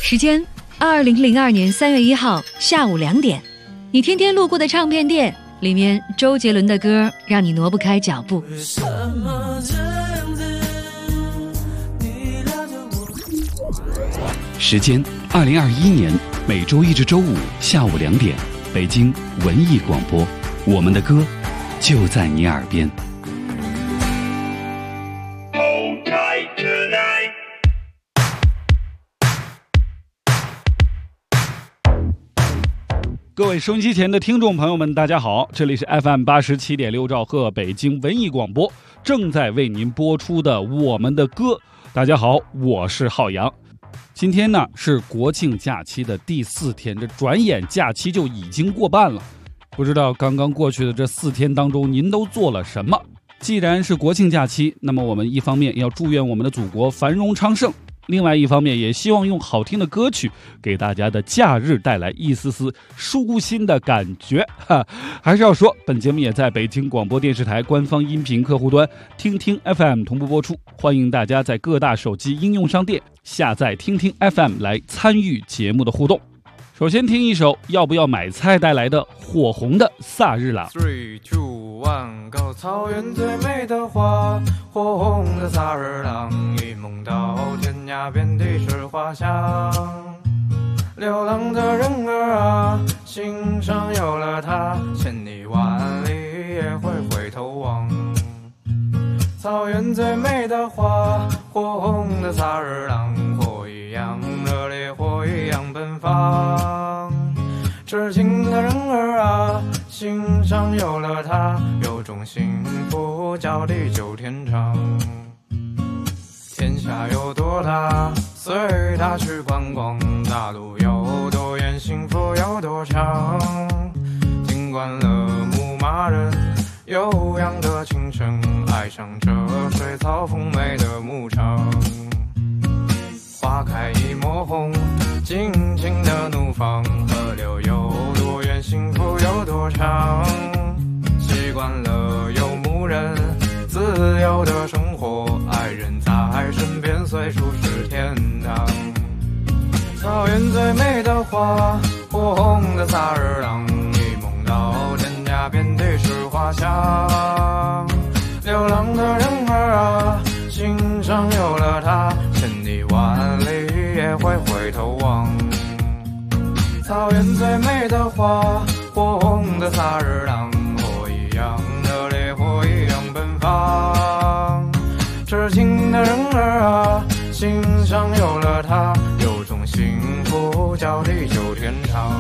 时间2002年3月1号下午2点，你天天路过的唱片店里面，周杰伦的歌让你挪不开脚步。 时间2021年每周一至周五下午2点，北京文艺广播，我们的歌就在你耳边。各位收音机前的听众朋友们，大家好，这里是 FM 87.6兆赫北京文艺广播，正在为您播出的我们的歌。大家好，我是浩洋。今天呢是国庆假期的第4天，这转眼假期就已经过半了。不知道刚刚过去的这4天当中，您都做了什么？既然是国庆假期，那么我们一方面要祝愿我们的祖国繁荣昌盛，另外一方面也希望用好听的歌曲给大家的假日带来一丝丝舒心的感觉。还是要说，本节目也在北京广播电视台官方音频客户端听听 FM 同步播出，欢迎大家在各大手机应用商店下载听听 FM 来参与节目的互动。首先听一首要不要买菜带来的火红的萨日朗。 3, 2, 1 Go！ 草原最美的花，火红的萨日朗，一梦到天涯遍地是花香。流浪的人儿啊，心上有了它，千里万里也会回头望。草原最美的花，火红的萨日朗，火一样热烈，火一样奔放。痴情的人儿啊，心上有了它，有种幸福叫地久天长。天下有多大，随它去观光，大路有多远，幸福有多长。听惯了牧马人悠扬的琴声，爱上这水草丰美的牧场。花开一抹红，尽情的怒放，河流有多远，幸福有多长。习惯了游牧人自由的生活，爱人在身边，随处是天堂。草原最美的花，火红的萨日朗，一梦到天涯遍地是花香。流浪的人儿啊，心上有了它，千里万里也会回头望。草原最美的花，火红的萨日朗，火一样热烈，火一样奔放。痴情的人儿啊，心上有了它，有种幸福叫地久天长。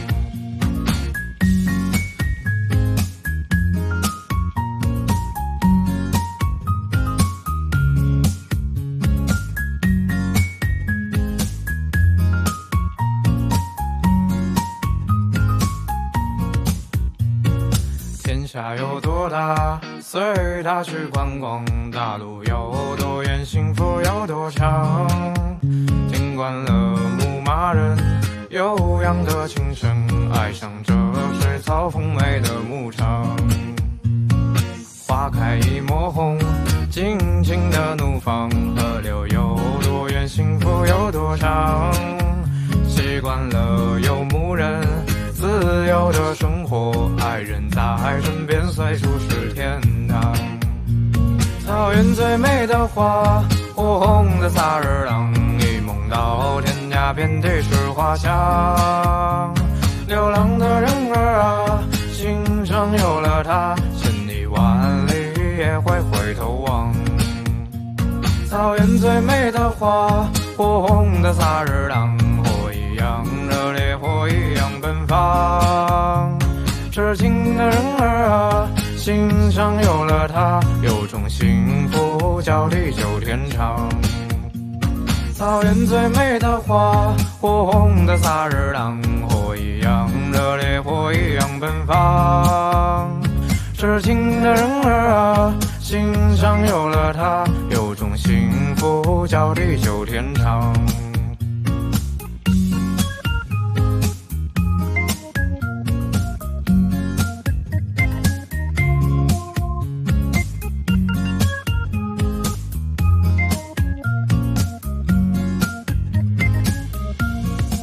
天下有多大，随它去观光，大路有多远，幸福有多长。听惯了牧马人悠扬的琴声，爱上这水草丰美的牧场。花开一抹红，尽情的怒放，河流有多远，幸福有多长。习惯了游牧人自由的生活，爱人在身边，随处是天堂。草原最美的花，火红的萨日朗，一梦到天涯遍地是花香。流浪的人儿啊，心上有了它，千里万里也会回头望。草原最美的花，火红的萨日朗，火一样热烈，火一样奔放。痴情的人儿啊，心上有了它，有种幸福叫地久天长。草原最美的花，火红的萨日朗，火一样热烈，火一样奔放。痴情的人儿啊，心上有了它，有种幸福叫地久天长。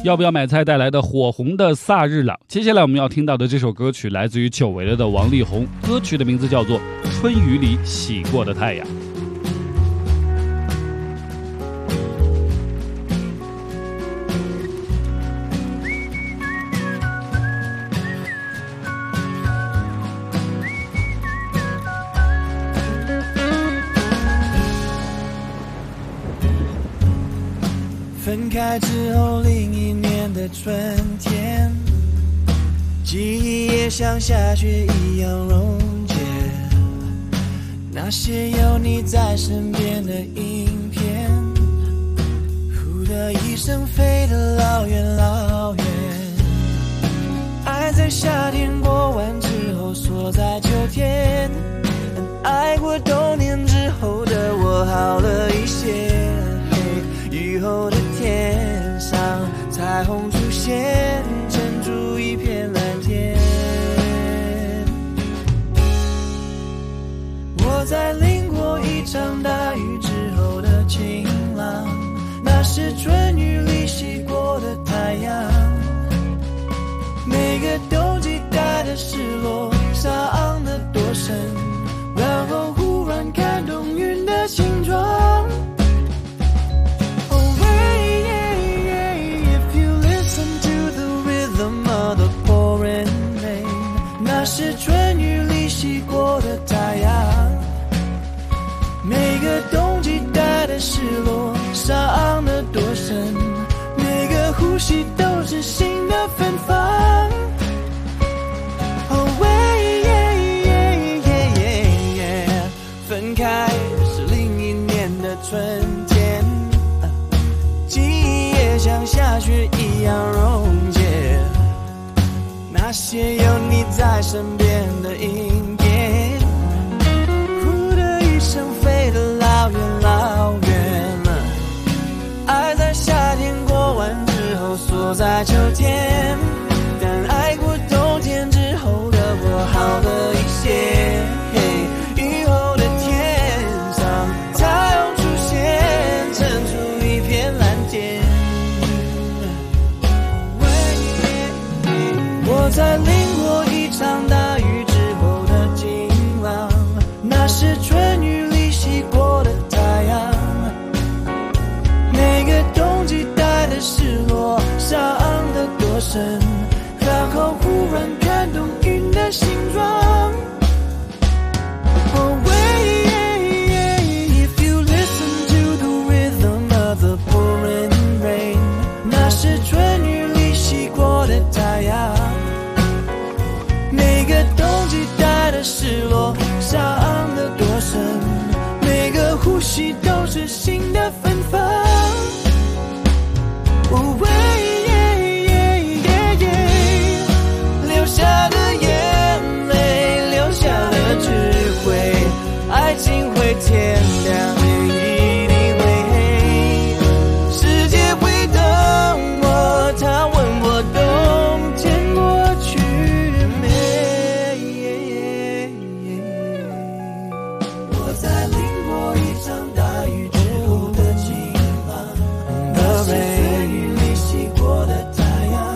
要不要买菜带来的火红的萨日朗。接下来我们要听到的这首歌曲来自于久违了的王力宏，歌曲的名字叫做《春雨里洗过的太阳》。 分开之后另一年的春天，记忆也像下雪一样溶解，那些有你在身边的影片，呼的一声飞得老远老远。爱在夏天过完之后锁在秋天，爱过冬天之后的我好了一些。雨后的天上彩虹出现，撑出一片蓝天。我在淋过一场大雨之后的晴朗，那是春雨里洗过的太阳。每个冬季带的失落伤得多深，然后忽然看懂云的形状。那是春雨里洗过的太阳，每个冬季带的失落伤得多深，每个呼吸都是新的芬芳。分开是另一年的春天，记忆也像下雪一样溶解，那些有你在身边的影片，呼的一声飞得老远老远了。爱在夏天过完之后锁在秋天，但爱过冬天之后的我好了一些。雨后的天上太阳出现，撑出一片蓝天。我在淋过一场大雨之后的晴朗，那是春雨里洗过的太阳。每个冬季带的失落伤得多深，然后忽然看懂云的形状。If you listen to the rhythm of the pouring rain， 那是春雨里洗过的太阳。每个冬季带的失落伤得多深，每个呼吸都是新的芬芳。流下的眼泪，流下的智慧，爱情会天亮，一定会黑，世界会等我，他问我冬天过去没。我在淋过一场大雨之后的晴朗，那是春雨里洗过的太阳。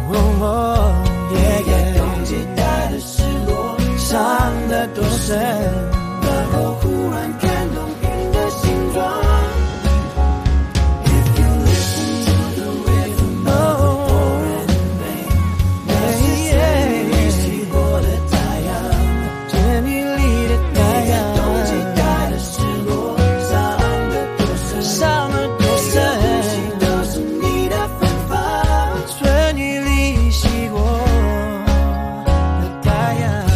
冬季带的失落伤得多深，然后忽然看懂云的形状。If you listen to the rhythm of the pouring rain， 那是春雨洗过的太阳，春雨里的太阳。冬季带的失落伤得多深，伤得多深，呼吸都是你的芬芳。春雨里洗过的太阳。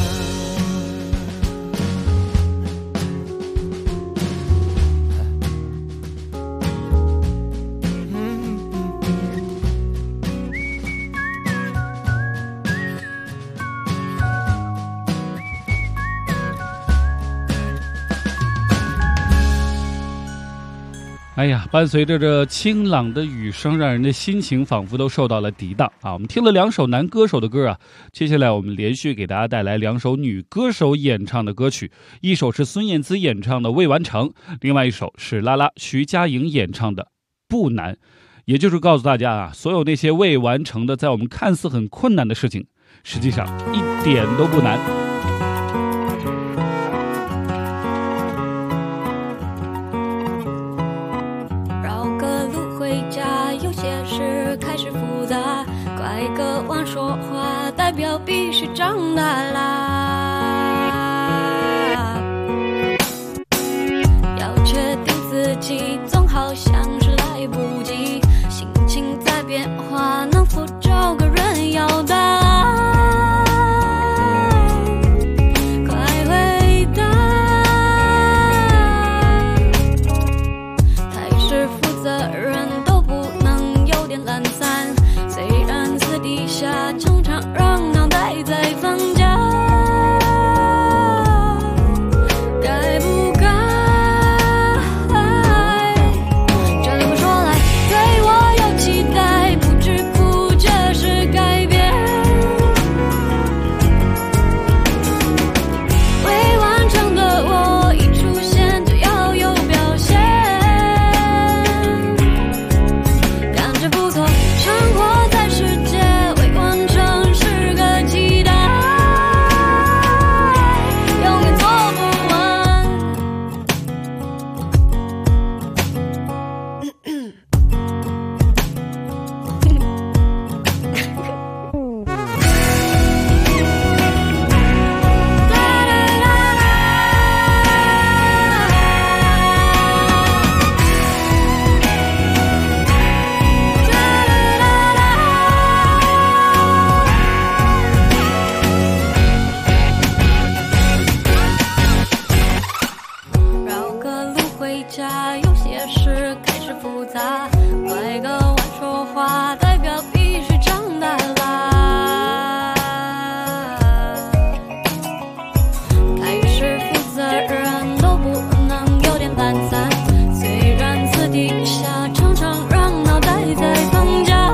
哎呀，伴随着这清朗的雨声，让人的心情仿佛都受到了涤荡啊！我们听了2首男歌手的歌啊，接下来我们连续给大家带来2首女歌手演唱的歌曲，一首是孙燕姿演唱的《未完成》，另外一首是拉拉徐佳莹演唱的《不难》。 也就是告诉大家啊，所有那些未完成的，在我们看似很困难的事情，实际上一点都不难。 绕个路回家，有些事开始复杂，拐个弯说话，代表必须长大啦。要确定自己，总好像是来不及，心情在变化，能否找个人要答案？快回答！太是负责任都不能有点懒散，虽然私底下常常让脑袋在放假。有些事开始复杂，拐个弯说话，代表必须长大啦。开始负责任都不能有点懒散，虽然私底下常常让脑袋在放假。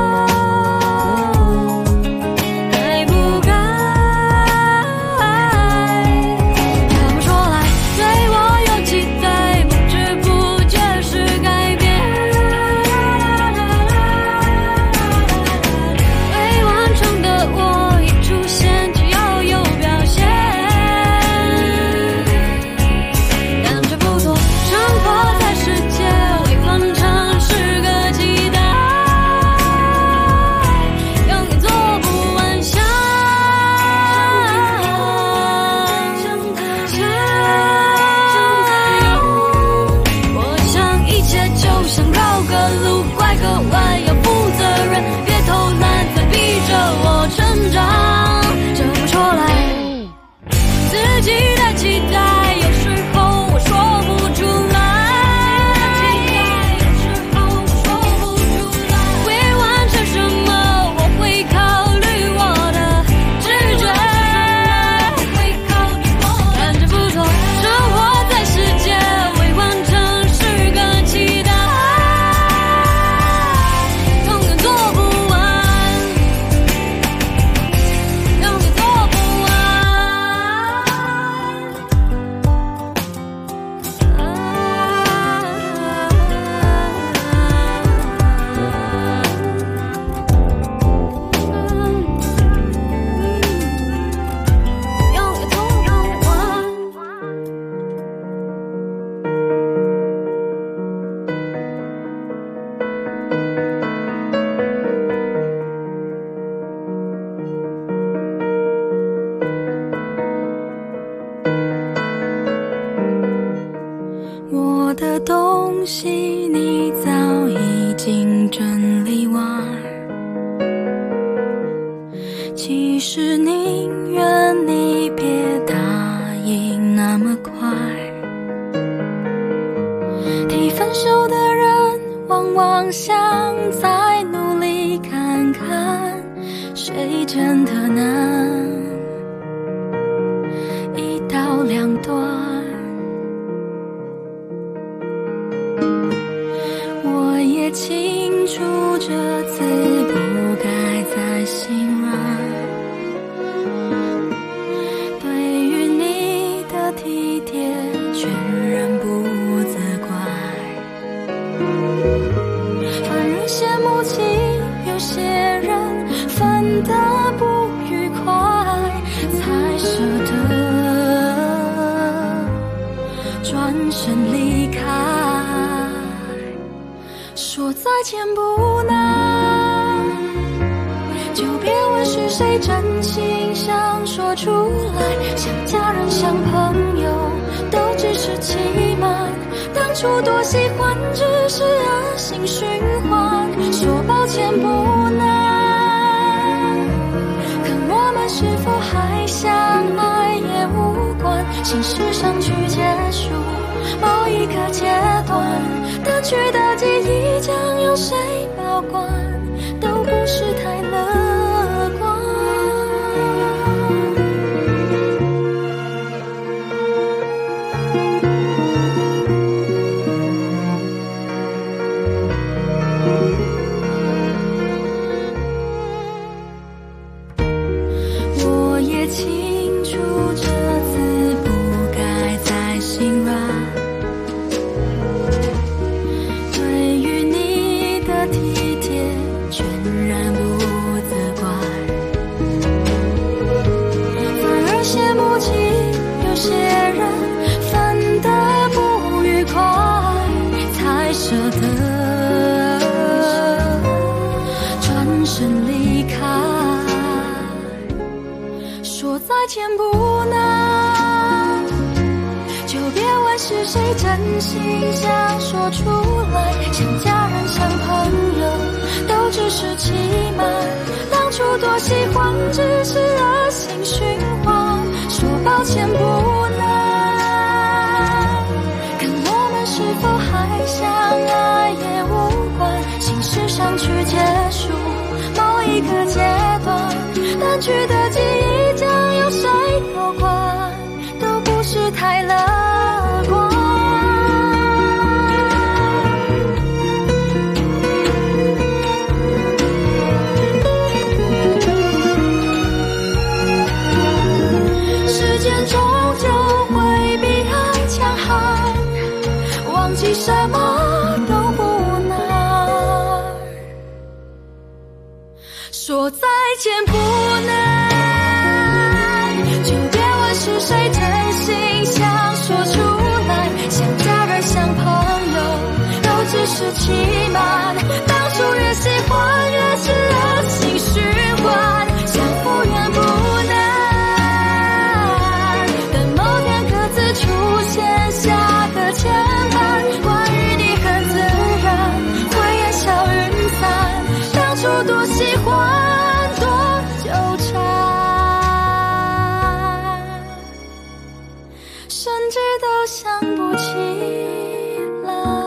我的东西你早已经整理完，其实宁愿你别答应那么快。提分手的人往往想再努力看看，谁真的能一刀两断。我也清楚这次不该再心软，对于你的体贴全然不责怪。反正身离开，说再见不难，就别问是谁真心想说出来，像家人像朋友都只是欺瞒，当初多喜欢只是恶性循环，说抱歉不难，可我们是否还相爱也无关，心事上去结束某一个阶段，淡去的记忆将由谁保管，都不是太乐观。我也清楚这次不该再心软，对于你的体贴全然不责怪，反而羡慕起有些人分得不愉快，才舍得转身离开，说再见不难，就别问是谁真心想说出来，像家人像朋友都只是欺瞒，当初多喜欢只是恶性循环，说抱歉不难，看我们是否还相爱也无关，心事上去结束某一个阶段，淡去的记忆将由谁保管，都不是太乐观。时间终究会比爱强悍，忘记什么都不难，说再见不难，就别问是谁真心想说出来，像家人像朋友都只是欺瞒，当初越喜欢越是恶性循环，想复原不难，等某天各自出现下个牵绊，关于你很自然会烟消云散，当初多喜欢多纠缠，甚至都想不起来。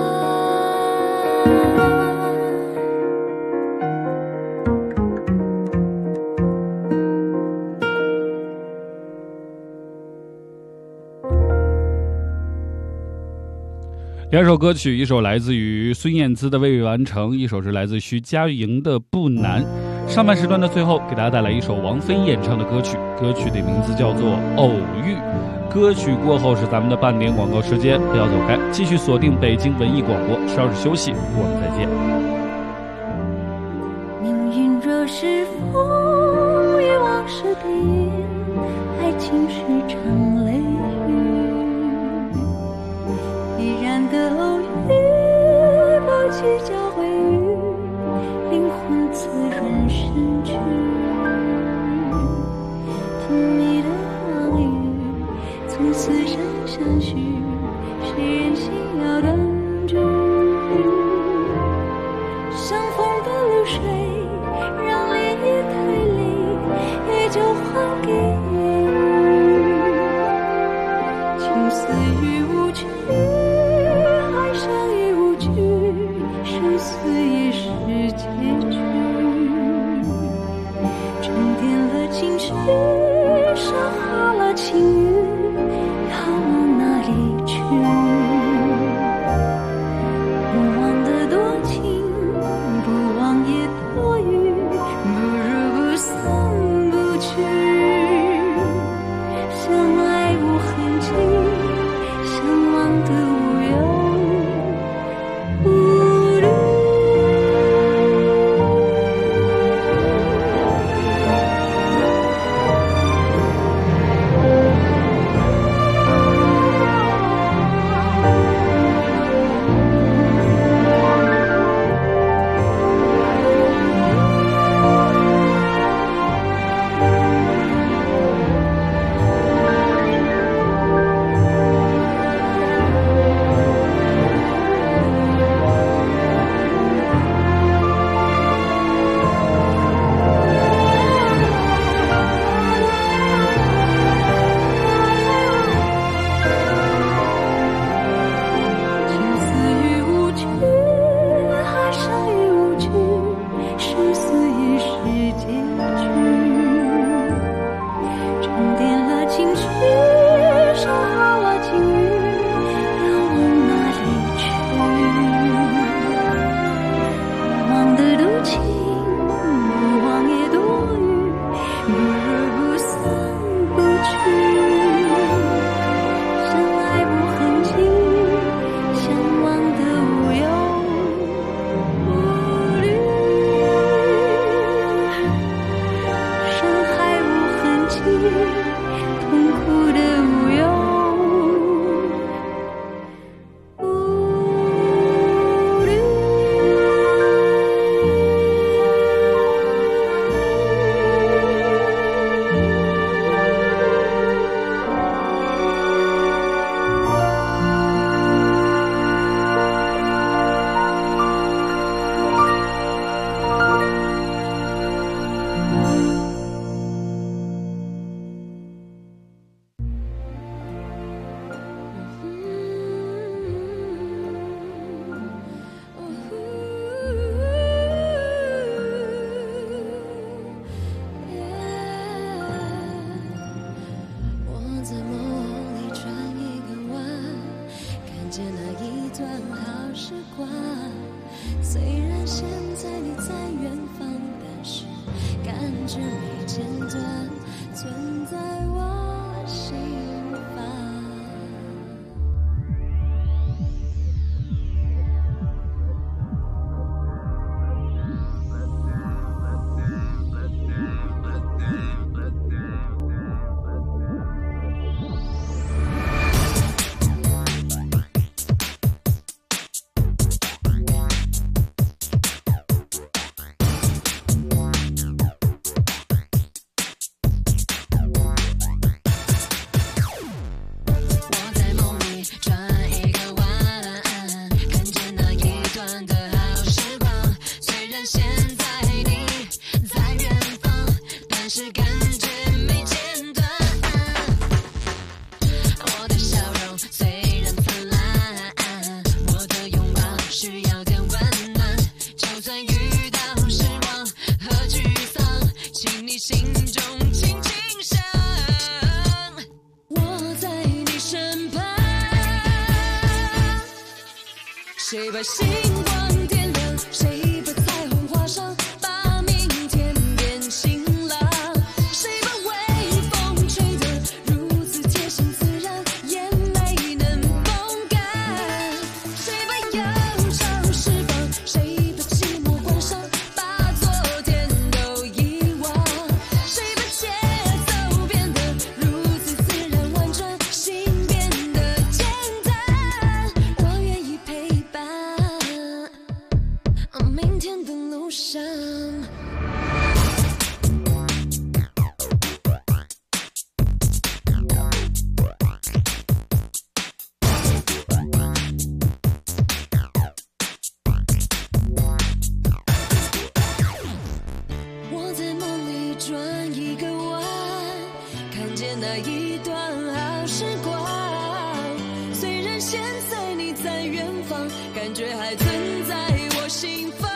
两首歌曲，一首来自于孙燕姿的《未完成》，一首是来自徐佳莹的《不难》。上半时段的最后，给大家带来一首王菲演唱的歌曲，歌曲的名字叫做《偶遇》。歌曲过后是咱们的半点广告时间，不要走开，继续锁定北京文艺广播，稍事休息，我们再见。 命运若是风雨往事变，爱情是场雷雨，必然的偶遇，不计较回忆，灵魂滋润身躯，听你的话语，从此生相许，谁人心要断句，相逢的流水让涟漪退离，也就还给你，情丝已无趣，爱上已无惧，生死也是结局，沉淀了情绪，消化了情欲，要往哪里去？ 话。虽然现在你在远方，但是感觉没间断，存在我心房。谁把星光点亮？谁把彩虹画上？把明天变晴朗。谁把微风吹得如此贴心自然，眼泪能风干？谁把忧愁释放？谁把寂寞关上？把昨天都遗忘。谁把节奏变得如此自然婉转，心变得简单？我愿意陪伴。明天的路上，我在梦里转一个弯，看见那一段好时光。虽然现在你在远方，感觉还存在我心房。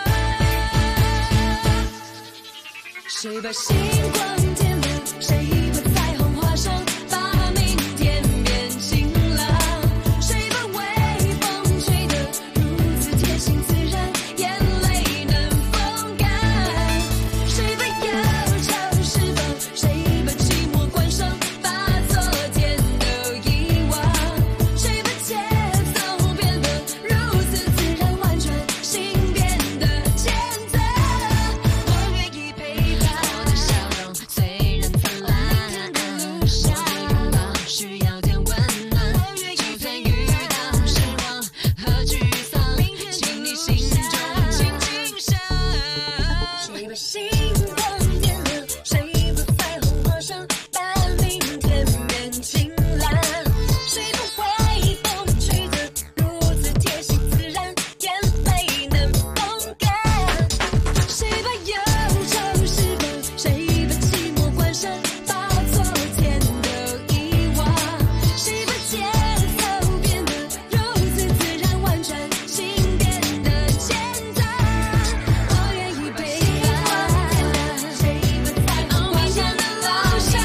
谁把星光点亮？谁把彩虹画上？把明天变晴朗。谁把微风吹得如此贴心自然，眼泪能风干？谁把忧愁释放？谁把寂寞关上？把昨天都遗忘。谁把节奏变得如此自然婉转，心变得简单？我愿意陪伴。我的笑容虽然灿烂，我的拥抱需要点温暖。就算遇到失望和沮丧，请你心中轻轻想。谁把星光点亮？谁把彩虹画上？把明天变晴朗。谁把微风吹得如此贴心自然，眼泪能风干？谁把忧愁释放？谁把寂寞关上？把昨天都遗忘。谁把节奏变得如此自然婉转，心变得简单？我愿意陪伴。谁把彩虹画上？路上，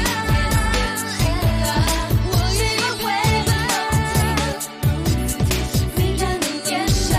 我愿意陪伴。自然的眼神，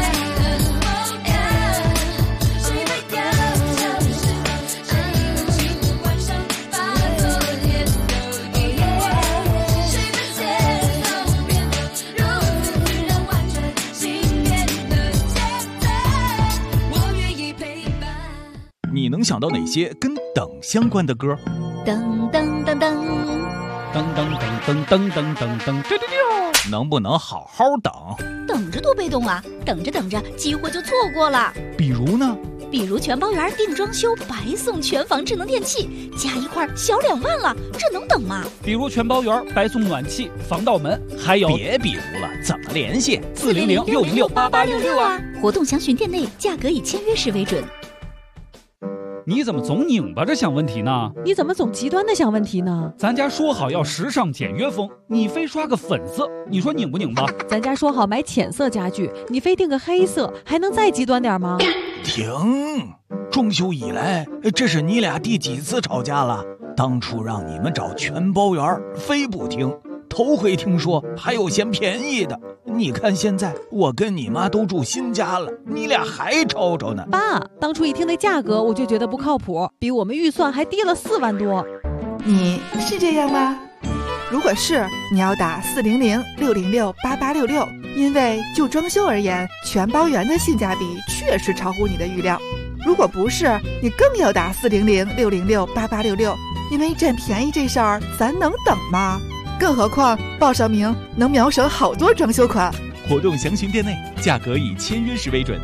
谁把忧愁释放？谁把寂寞关上？把昨天都遗忘。谁把节奏变得如此自然婉转，心变得简单？我愿意陪伴。 你能想到哪些跟等相关的歌？ 噔噔噔噔， 噔噔噔噔噔噔噔噔，丢丢丢。 能不能好好等？ 等着多被动啊！等着等着，机会就错过了。 比如呢？ 比如全包园定装修白送全房智能电器，加一块小2万了，这能等吗？ 比如全包园白送暖气、防盗门，还有别比如了，怎么联系 400-606-8866啊！ 活动详询店内，价格以签约时为准。 你怎么总拧巴着想问题呢？ 你怎么总极端的想问题呢？ 咱家说好要时尚简约风，你非刷个粉色，你说拧不拧巴？ 咱家说好买浅色家具，你非定个黑色，还能再极端点吗？ 停！装修以来，这是你俩第几次吵架了？当初让你们找全包园，非不听， 头回听说还有嫌便宜的。你看现在我跟你妈都住新家了，你俩还吵吵呢。 爸，当初一听那价格我就觉得不靠谱，比我们预算还低了4万多。 你是这样吗？如果是，你要打400-606-8866，因为就装修而言，全包圆的性价比确实超乎你的预料。如果不是，你更要打400-606-8866，因为占便宜这事儿咱能等吗？更何况报上名能秒省好多装修款。 活动详询店内，价格以签约时为准。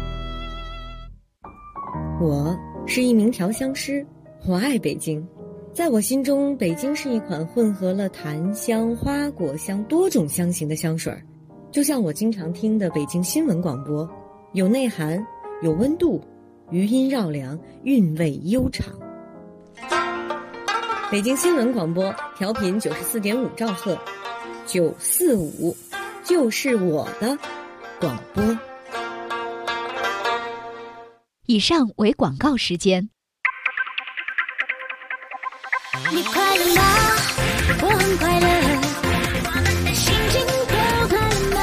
我是一名调香师，我爱北京。在我心中，北京是一款混合了檀香、花果香多种香型的香水，就像我经常听的北京新闻广播，有内涵，有温度，余音绕梁，韵味悠长。北京新闻广播调频94.5兆赫，945就是我的广播。 以上为广告时间。 你快乐吗？我很快乐，我们的心情都快乐吗？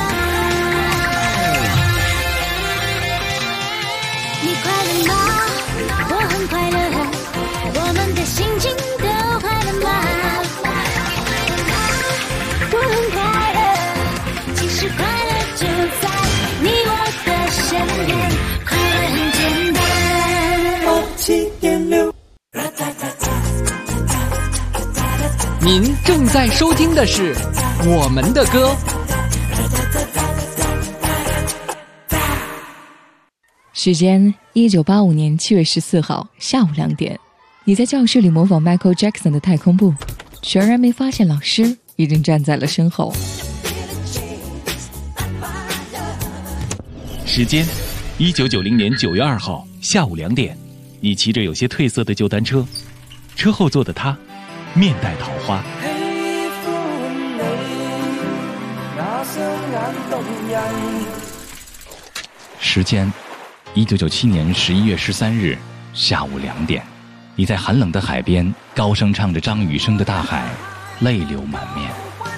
你快乐吗？我很快乐，我们的心情都快乐吗？我很快乐，其实快乐就在你我的身边，快乐很简单。7.6。 您正在收听的是我们的歌。 时间1985年7月14号下午2点，你在教室里模仿 Michael Jackson 的太空步，全然没发现老师已经站在了身后。 时间1990年9月2号下午2点，你骑着有些褪色的旧单车，车后座的他面带桃花。时间1997年11月13日下午2点，你在寒冷的海边高声唱着张雨生的《大海》，泪流满面。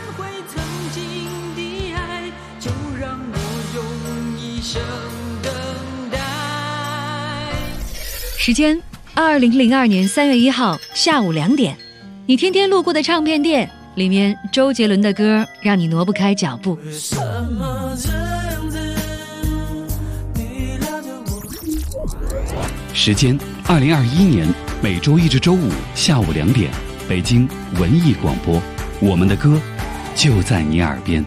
时间2002年3月1号下午2点，你天天路过的唱片店，里面周杰伦的歌让你挪不开脚步。 时间2021年每周一至周五下午2点，北京文艺广播，我们的歌就在你耳边。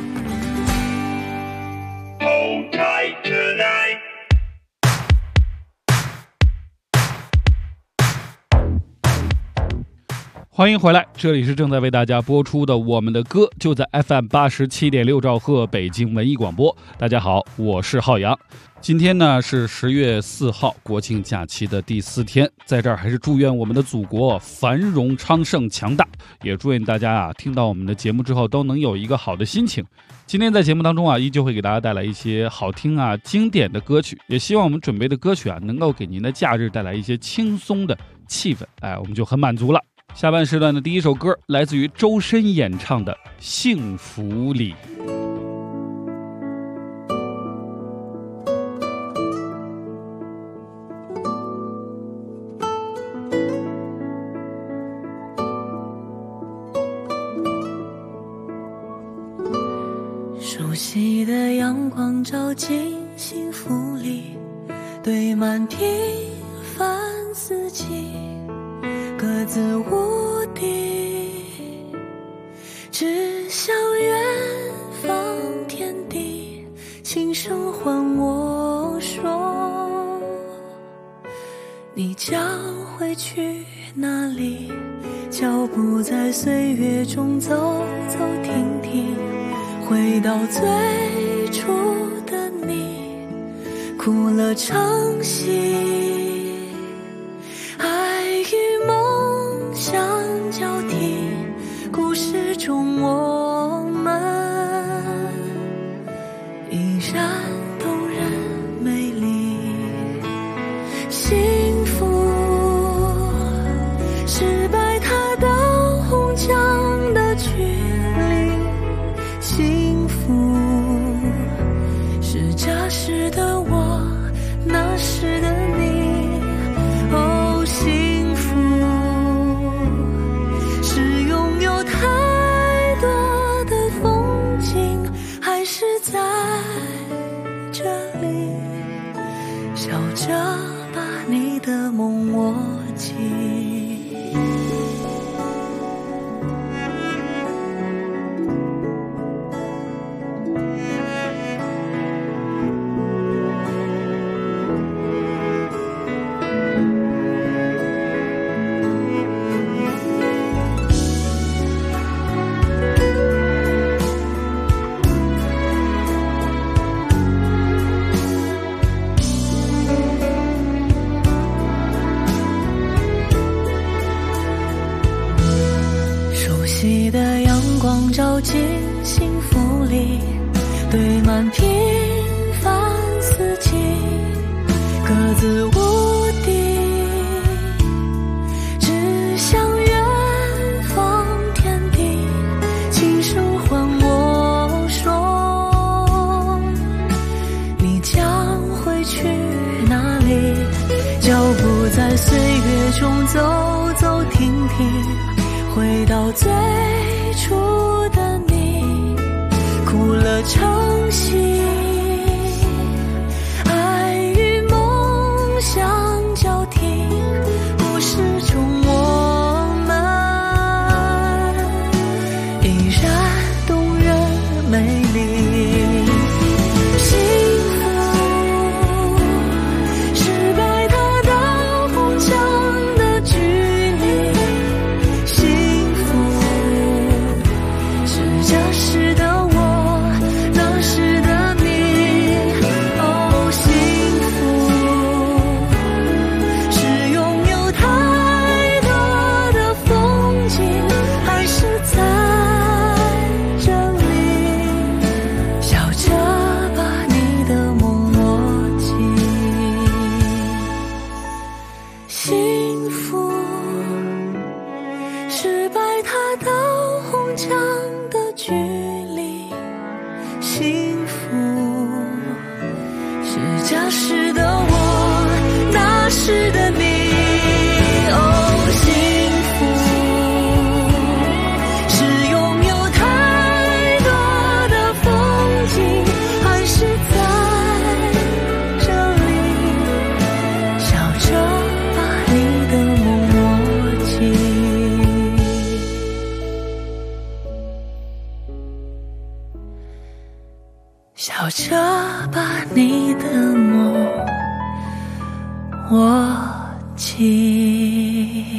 欢迎回来，这里是正在为大家播出的我们的歌就在 FM 87.6兆赫北京文艺广播。大家好，我是浩洋。今天呢是10月4号国庆假期的第4天，在这儿还是祝愿我们的祖国繁荣昌盛强大，也祝愿大家听到我们的节目之后都能有一个好的心情。今天在节目当中依旧会给大家带来一些好听经典的歌曲，也希望我们准备的歌曲能够给您的假日带来一些轻松的气氛，我们就很满足了。下半时段的第一首歌来自于周深演唱的《幸福里》。 熟悉的阳光照进幸福里，堆满平凡四季，各自无敌，只向远方天地轻声唤我说，你将会去哪里？脚步在岁月中走走停停，回到最初的你，哭了唱戏，爱与梦相交替，故事中我们依然动人美丽。幸福是白塔到红墙的距离， 时的我，那时的你，哦，幸福是拥有太多的风景，还是在这里笑着把你的梦握紧？熟悉的阳光照进幸福里，堆满平凡四季，各自无敌，只向远方天地。轻声唤我说，你将会去哪里？脚步在岁月中走走停停，回到最初的你，哭了成习，爱与梦想交替，故事中我们依然动人美丽。幸福是白塔到红墙的距离，幸福是这时的我，那时的你，哦，幸福是拥有太多的风景，还是在这里笑着把你的梦握紧？幸福是白塔到红墙的距离，幸福是这时的我，那时的你，哦，幸福是拥有太多的风景，还是在这里笑着把你的梦握紧？笑着把你的梦握紧。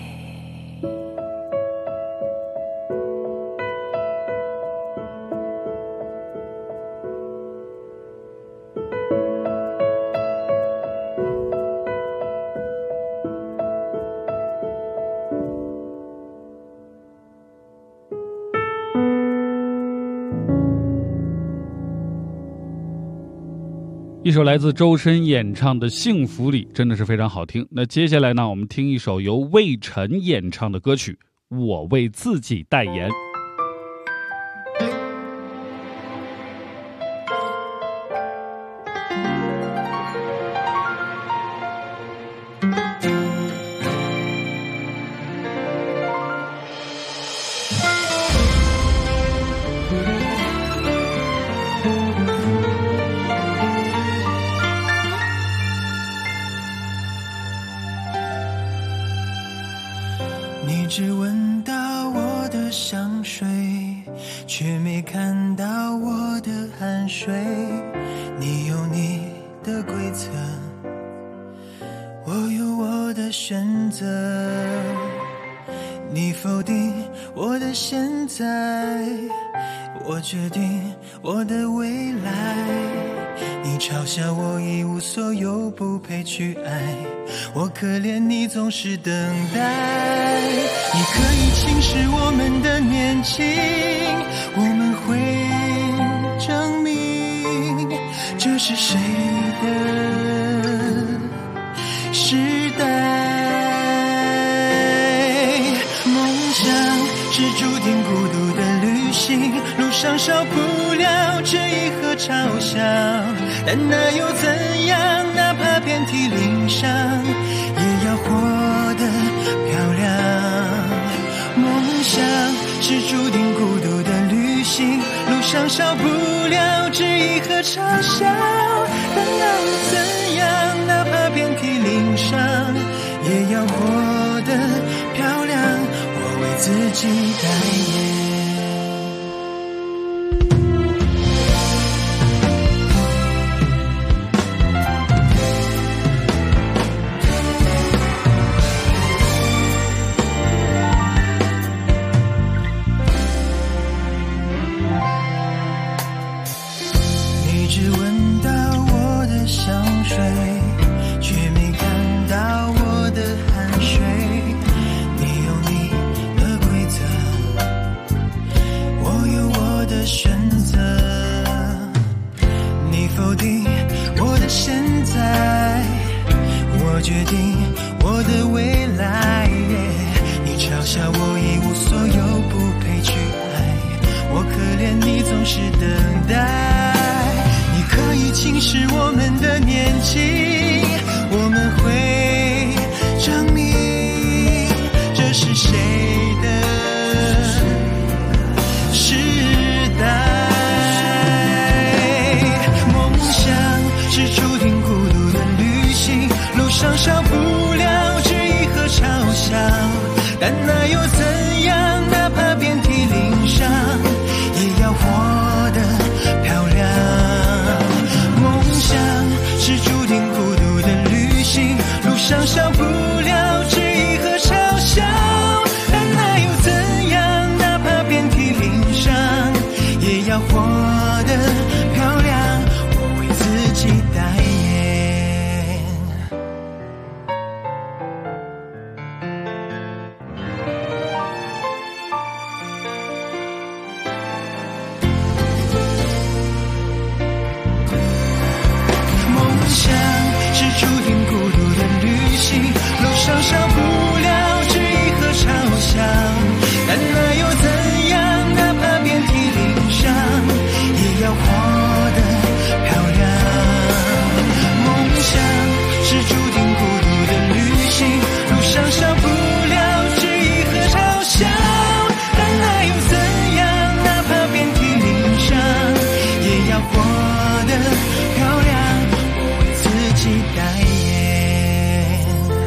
一首来自周深演唱的《幸福》里真的是非常好听。那接下来呢，我们听一首由魏晨演唱的歌曲《我为自己代言》。 你只闻到我的香水，却没看到我的汗水。你有你的规则，我有我的选择。你否定我的现在，我决定我的未来。你嘲笑我一无所有，不配去爱，我可怜你总是等待。你可以轻视我们的年轻，我们会证明这是谁的时代。梦想是注定孤独的旅行，路上少不了这一盒朝香，但那又怎样？哪怕遍体鳞伤，也要活得漂亮。梦想是注定孤独的旅行，路上少不了这一盒朝香，但那又怎样？哪怕遍体鳞伤，也要活得漂亮。我为自己代言。决定我的未来，你嘲笑我一无所有，不配去爱，我可怜你总是等待。你可以轻视我们的年纪，我们会证明这是谁的时代。梦想是注定孤独的旅行，路上少不了这一盒朝香，但那又怎样？哪怕遍体鳞伤，也要活得漂亮。梦想是注定孤独的旅行，路上少不了这一盒朝香，但那又怎样？哪怕遍体鳞伤，也要活得漂亮。我为自己代言。注定孤独的旅行，路上少不了这一盒朝香，但那又怎样？哪怕遍体鳞伤，也要活得漂亮。梦想是注定孤独的旅行，路上少不了这一盒朝香，但那又怎样？哪怕遍体鳞伤，也要活得漂亮。自己代言。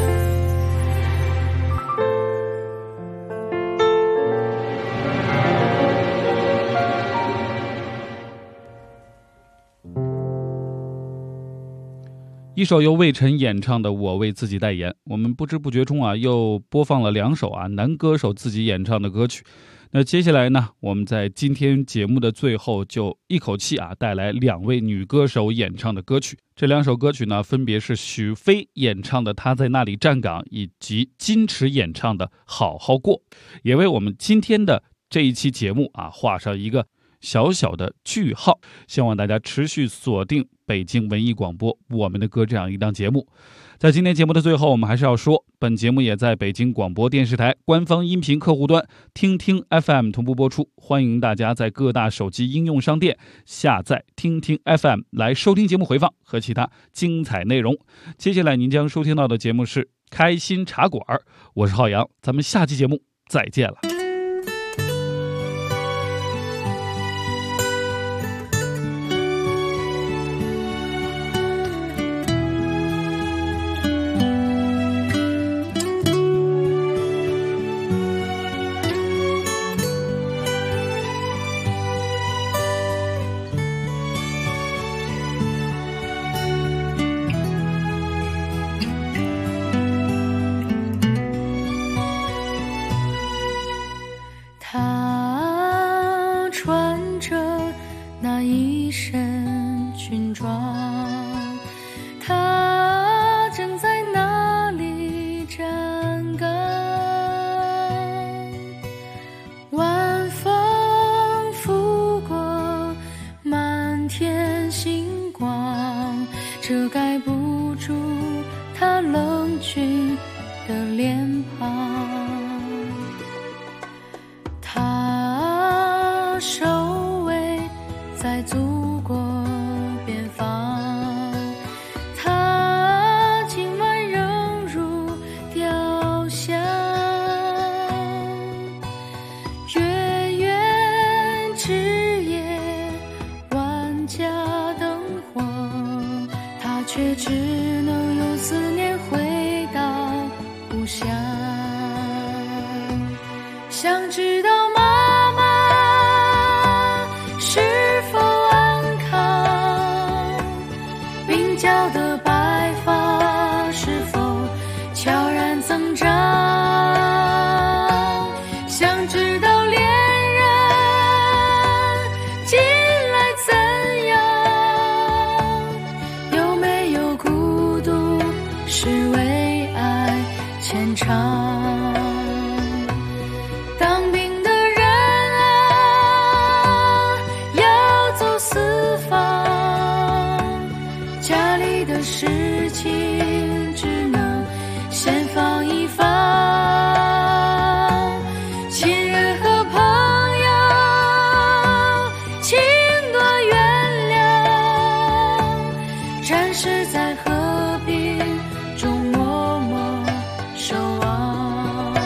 一首由魏晨演唱的《我为自己代言》，我们不知不觉中又播放了2首男歌手自己演唱的歌曲。那接下来呢，我们在今天节目的最后就一口气带来2位女歌手演唱的歌曲。这2首歌曲呢，分别是许飞演唱的《她在那里站岗》，以及金池演唱的《好好过》，也为我们今天的这一期节目画上一个小小的句号。希望大家持续锁定北京文艺广播我们的歌这样一档节目。在今天节目的最后，我们还是要说，本节目也在北京广播电视台官方音频客户端听听 FM 同步播出，欢迎大家在各大手机应用商店下载听听 FM 来收听节目回放和其他精彩内容。接下来您将收听到的节目是开心茶馆，我是浩洋，咱们下期节目再见了。 遮盖不住他冷峻的脸庞，他手在祖国边防，他今晚仍如雕像。月圆之夜，万家灯火，他却只能用思念回到故乡。想知道妈妈是否安康，鬓角的白发是否悄然增长，想知道恋人近来怎样，有没有孤独是为爱牵肠。事情只能先放一放，亲人和朋友请多原谅，战士在和平中默默守望。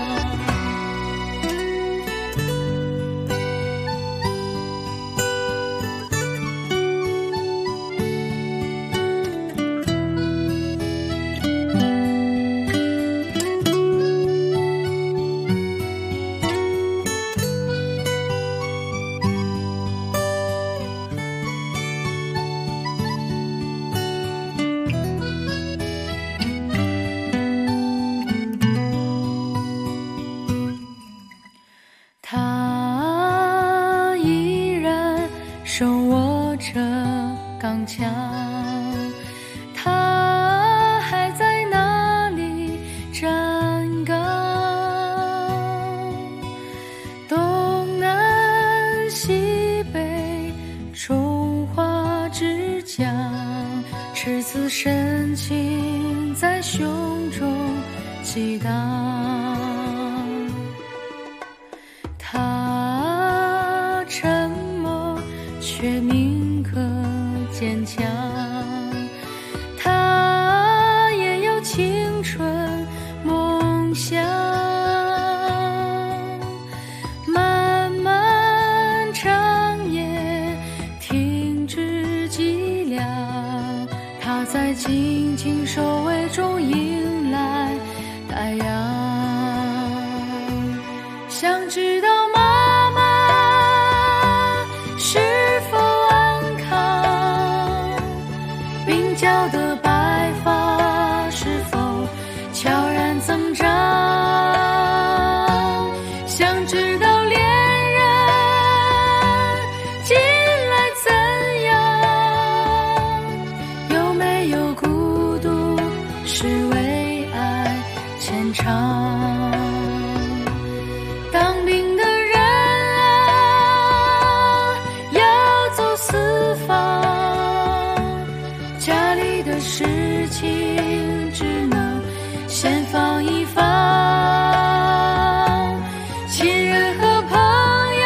他依然手握着钢枪，他还在那里站岗。东南西北，中华之疆，赤子深情在胸中激荡。他沉默却铭刻坚强，他也有青春梦想。漫漫长夜停止寂寥，他在静静守卫中迎来太阳。想知道妈妈是否安康，鬓角的白发是否悄然增长，想知道恋人近来怎样，有没有孤独是为爱牵肠。当兵的人啊，要走四方，家里的事情只能先放一放，亲人和朋友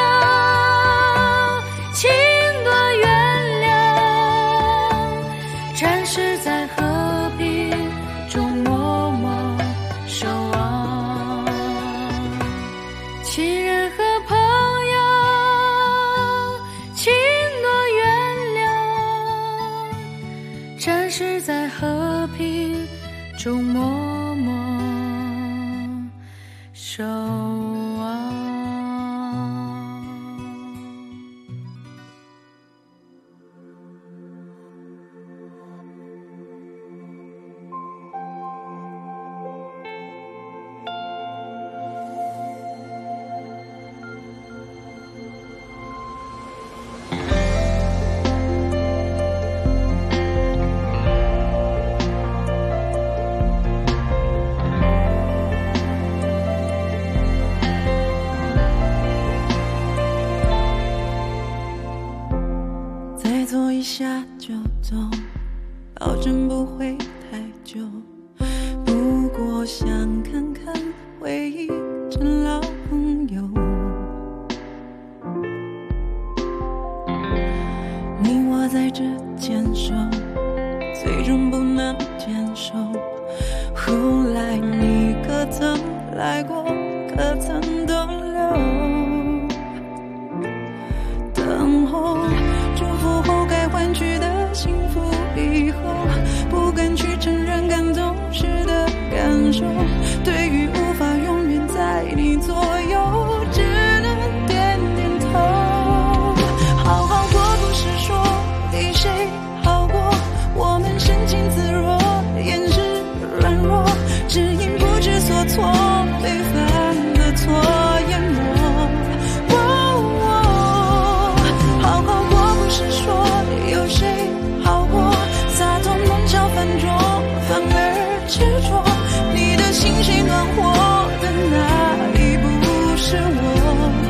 请多原谅，战士在和平中默默守望。亲人和朋友请多原谅，战士在和平中默默守望。 坐一下就走，保证不会太久。不过想看看回忆成老朋友。 我在这坚守，最终不能坚守。后来你可曾来过，可曾逗留？等候祝福后该换取的幸福，以后不敢去承认感动时的感受。对于无法永远在你左右，只能点点头。好好过不是说比谁好过，我们深情自若，掩饰软弱，只因不知所措，被犯的错淹没。好好过不是说有谁好过，洒脱弄巧反拙，反而执着。你的心谁暖和的那一步是我。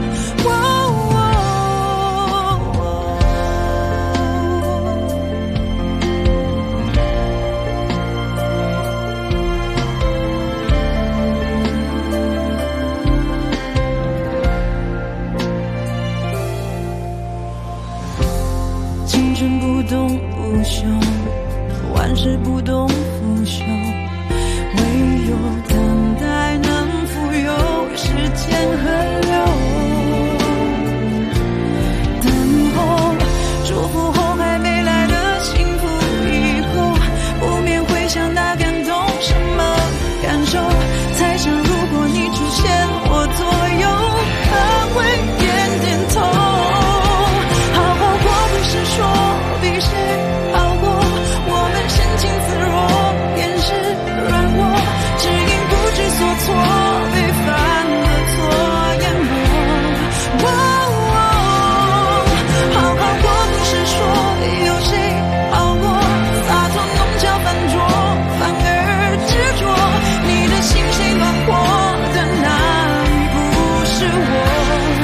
青春不动不休，万事不动腐朽，唯有等待能富有时间河流。等候祝福后还没来的幸福，以后不免会想那感动什么感受。猜想如果你出现我左右，可会点点头。是说比谁好过，我们深情自若，掩饰软弱，只因不知所措，被犯的错淹没。好好过不是说有谁好过，洒脱弄巧反拙，反而执着。你的心谁暖和的那一步是我。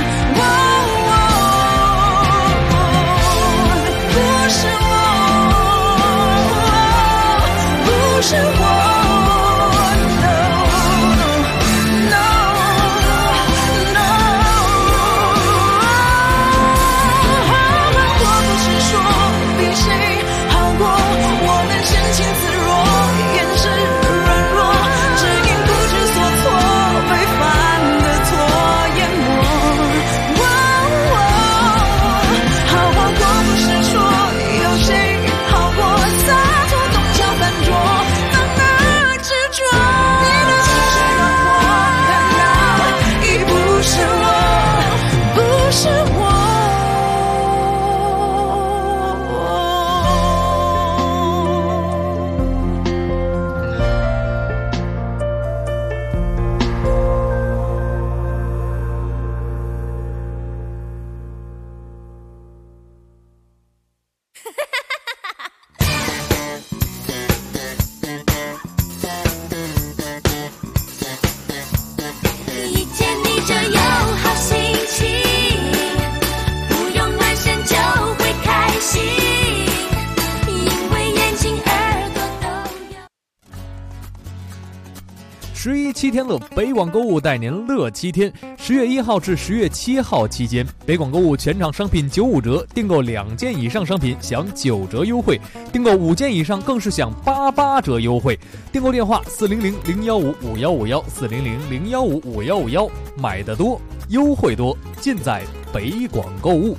是我 11.7天乐，北广购物带您乐7天。10月1号至10月7号期间，北广购物全场商品95折，订购2件以上商品享9折优惠，订购5件以上更是享88折优惠。订购电话400-015-5151，400-015-5151，买得多，优惠多，尽在北广购物。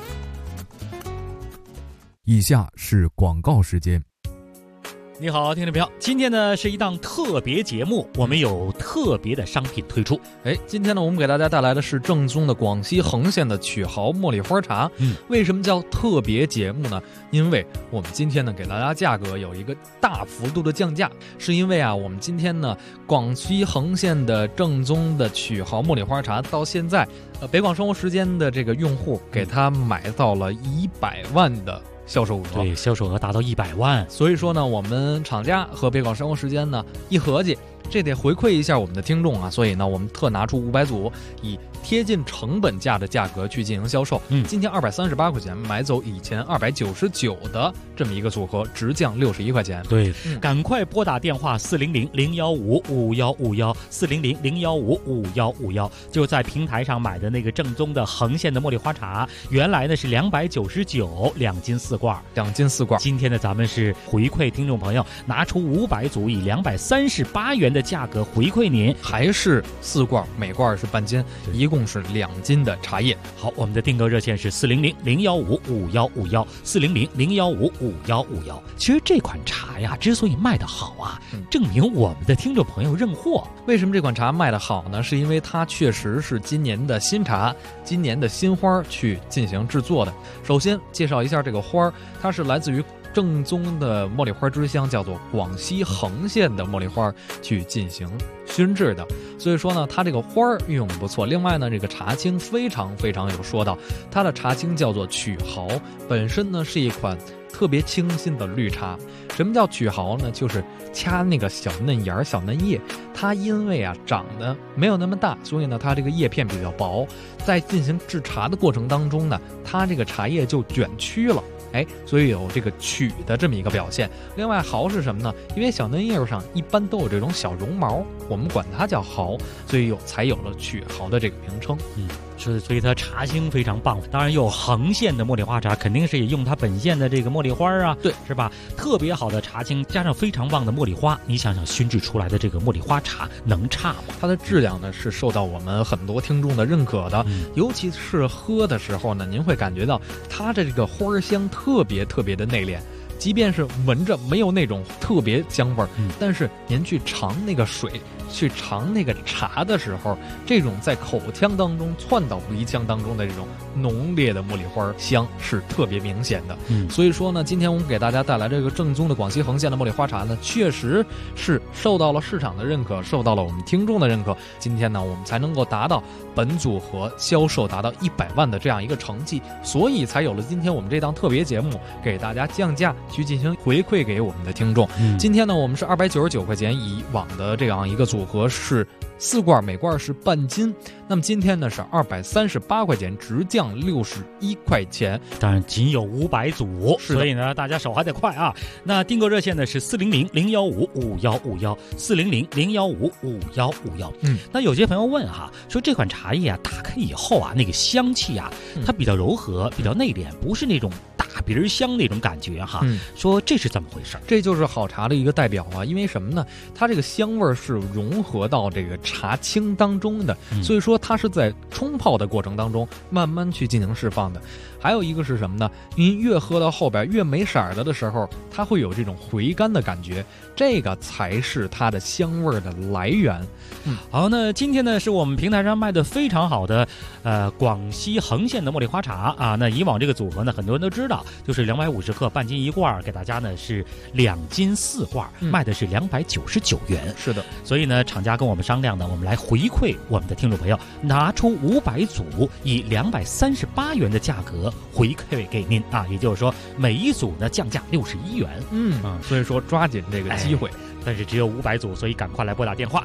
以下是广告时间。 你好，听众朋友，今天呢是一档特别节目，我们有特别的商品推出。 今天呢我们给大家带来的是正宗的广西横县的曲豪茉莉花茶。为什么叫特别节目呢？因为我们今天呢给大家价格有一个大幅度的降价，是因为我们今天呢广西横县的正宗的曲豪茉莉花茶到现在北广生活时间的这个用户给他买到了100万的销售额， 对，销售额达到100万。 所以说呢，我们厂家和北广生活时间呢一合计， 这得回馈一下我们的听众啊，所以呢，我们特拿出500组，以贴近成本价的价格去进行销售。今天238块钱买走以前299的这么一个组合，直降61块钱。 对，赶快拨打电话400-015-5151，400-015-5151，就在平台上买的那个正宗的恒县的茉莉花茶，原来呢是299，2斤4罐 ，2斤4罐。 今天呢，咱们是回馈听众朋友，拿出500组，以238元的价格回馈您， 还是4罐，每罐是半斤，一共是2斤的茶叶。 好，我们的订购热线是400-015-5151，400-015-5151。其实这款茶呀，之所以卖得好啊，证明我们的听众朋友认货。 为什么这款茶卖得好呢？是因为它确实是今年的新茶，今年的新花去进行制作的。首先介绍一下这个花，它是来自于正宗的茉莉花之乡，叫做广西恒县的茉莉花去进行熏制的，所以说呢，它这个花运用不错。另外呢，这个茶青非常有说道，它的茶青叫做曲毫，本身呢是一款特别清新的绿茶。什么叫曲毫呢？就是掐那个小嫩芽、小嫩叶，它因为啊长得没有那么大，所以呢它这个叶片比较薄，在进行制茶的过程当中呢，它这个茶叶就卷曲了。所以有这个曲的这么一个表现。另外毫是什么呢？因为小嫩叶上一般都有这种小绒毛，我们管它叫毫，所以才有了曲毫的这个名称。 所以它茶青非常棒。当然有恒县的茉莉花茶，肯定是也用它本县的这个茉莉花啊， 对， 是吧？特别好的茶青加上非常棒的茉莉花，你想想熏制出来的这个茉莉花茶能差吗？ 它的质量呢是受到我们很多听众的认可的，尤其是喝的时候呢，您会感觉到它的这个花香特别的内敛。即便是闻着没有那种特别香味儿，但是您去尝那个水，去尝那个茶的时候，这种在口腔当中窜到鼻腔当中的这种浓烈的茉莉花香是特别明显的。所以说呢，今天我们给大家带来这个正宗的广西恒县的茉莉花茶呢，确实是受到了市场的认可，受到了我们听众的认可。今天呢，我们才能够达到本组合销售达到100万的这样一个成绩，所以才有了今天我们这档特别节目，给大家降价去进行回馈给我们的听众。今天呢，我们是299块钱，以往的这样一个组合是4罐，每罐是半斤。那么今天呢是238块钱，直降61块钱。 当然仅有500组，所以呢大家手还得快啊。那订购热线呢是400-015-5151，400-015-5151。那有些朋友问哈，说这款茶叶啊，打开以后啊，那个香气啊，它比较柔和，比较内敛，不是那种大鼻香那种感觉哈。说这是怎么回事？ 这就是好茶的一个代表啊。因为什么呢？它这个香味是融合到这个茶青当中的，所以说它是在冲泡的过程当中慢慢去进行释放的。还有一个是什么呢？您越喝到后边越没色儿的时候，它会有这种回甘的感觉，这个才是它的香味的来源。 好，那今天呢是我们平台上卖的非常好的广西恒县的茉莉花茶啊。那以往这个组合呢，很多人都知道，就是250克半斤1罐，给大家呢是2斤4罐，卖的是299元。 是的， 所以呢厂家跟我们商量呢，我们来回馈我们的听众朋友，拿出500组，以238元的价格回馈给您啊。也就是说每一组呢降价61元。 所以说抓紧这个机会。 但是只有500组，所以赶快来拨打电话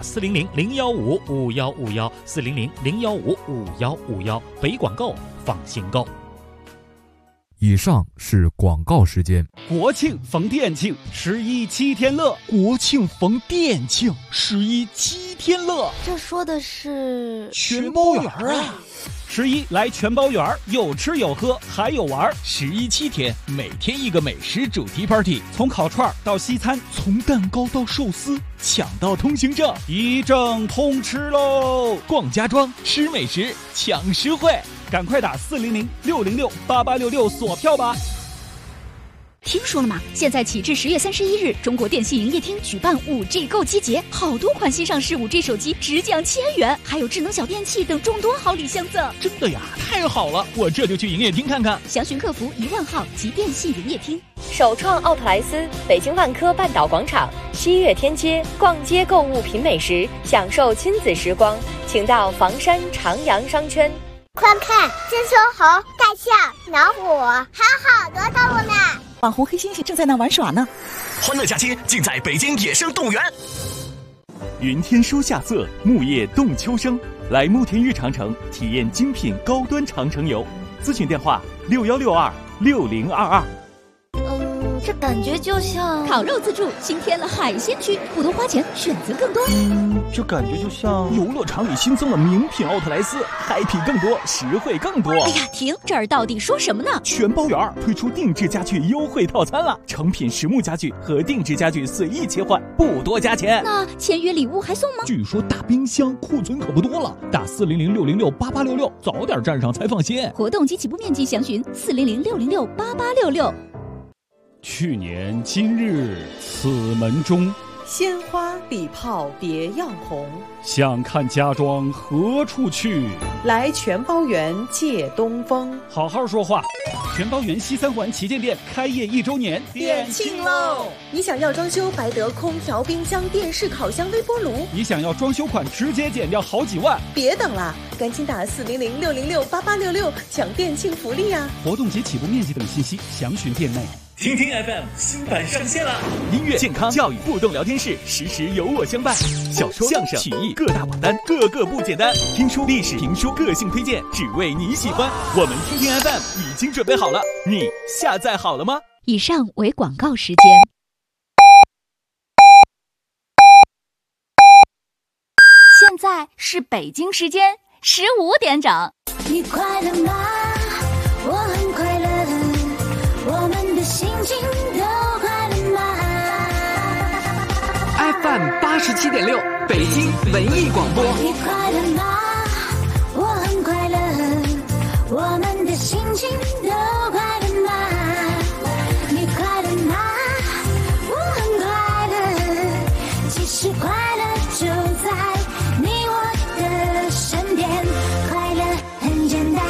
400-015-5151，400-015-5151，北广购放心购。 以上是广告时间。 国庆逢店庆，11 7天乐。 国庆逢店庆，11 7天乐。 这说的是全包圆啊 ！11来全包圆，有吃有喝还有玩。 11 7天，每天一个美食主题 party， 从烤串到西餐， 从蛋糕到寿司，抢到通行证， 一证通吃喽！ 逛家装，吃美食，抢实惠。 赶快打400-606-8866锁票吧！ 听说了吗？现在起至10月31日，中国电信营业厅举办5G 购机节，好多款新上市5G 手机直降1000元，还有智能小电器等众多好礼相赠。 真的呀，太好了！我这就去营业厅看看。 详询客服10000号及电信营业厅。 首创奥特莱斯，北京万科半岛广场西岳天街，逛街购物品美食，享受亲子时光，请到房山长阳商圈。 快看，金丝猴、大象、老虎，还有好多动物呢！ 网红黑猩猩正在那玩耍呢。 欢乐假期尽在北京野生动物园。 云天书夏色，木叶动秋声。来慕田峪长城体验精品高端长城游，咨询电话61626022。 这感觉就像烤肉自助新添了海鲜区，不多花钱，选择更多。 这感觉就像游乐场里新增了名品奥特莱斯，happy更多，实惠更多。 哎呀，停！这儿到底说什么呢？ 全包圆推出定制家具优惠套餐了，成品实木家具和定制家具随意切换，不多加钱。 那签约礼物还送吗？ 据说大冰箱库存可不多了，打400-606-8866，早点站上才放心。 活动及起步面积详询400-606-8866。 去年今日此门中， 鲜花礼炮别样红。 想看家装何处去？ 来全包园借东风。 好好说话。全包园西3环旗舰店开业1周年， 店庆喽！你想要装修白得空调、冰箱、电视、烤箱、微波炉？ 你想要装修款直接减掉好几万？ 别等了，赶紧打400-606-8866抢店庆福利呀！ 活动及起步面积等信息详询店内。 听听 FM 新版上线了，音乐、健康、教育、互动聊天室，时时有我相伴。小说、相声、曲艺各大榜单，个个不简单。听书、历史、评书，个性推荐，只为你喜欢。我们听听 FM 已经准备好了，你下载好了吗？ 以上为广告时间。现在是北京时间15点整。 你快乐吗？我很快乐。我们的心情都快乐吗 ？FM 87.6，北京文艺广播。 你快乐吗？我很快乐。我们的心情都快乐吗？你快乐吗？我很快乐。其实快乐就在你我的身边，快乐很简单。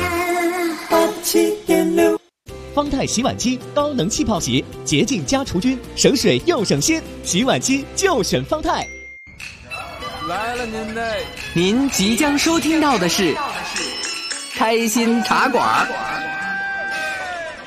87.6。方太洗碗机高能气泡洗，洁净加除菌，省水又省心。洗碗机就选方太。 来了您嘞！ 您即将收听到的是开心茶馆。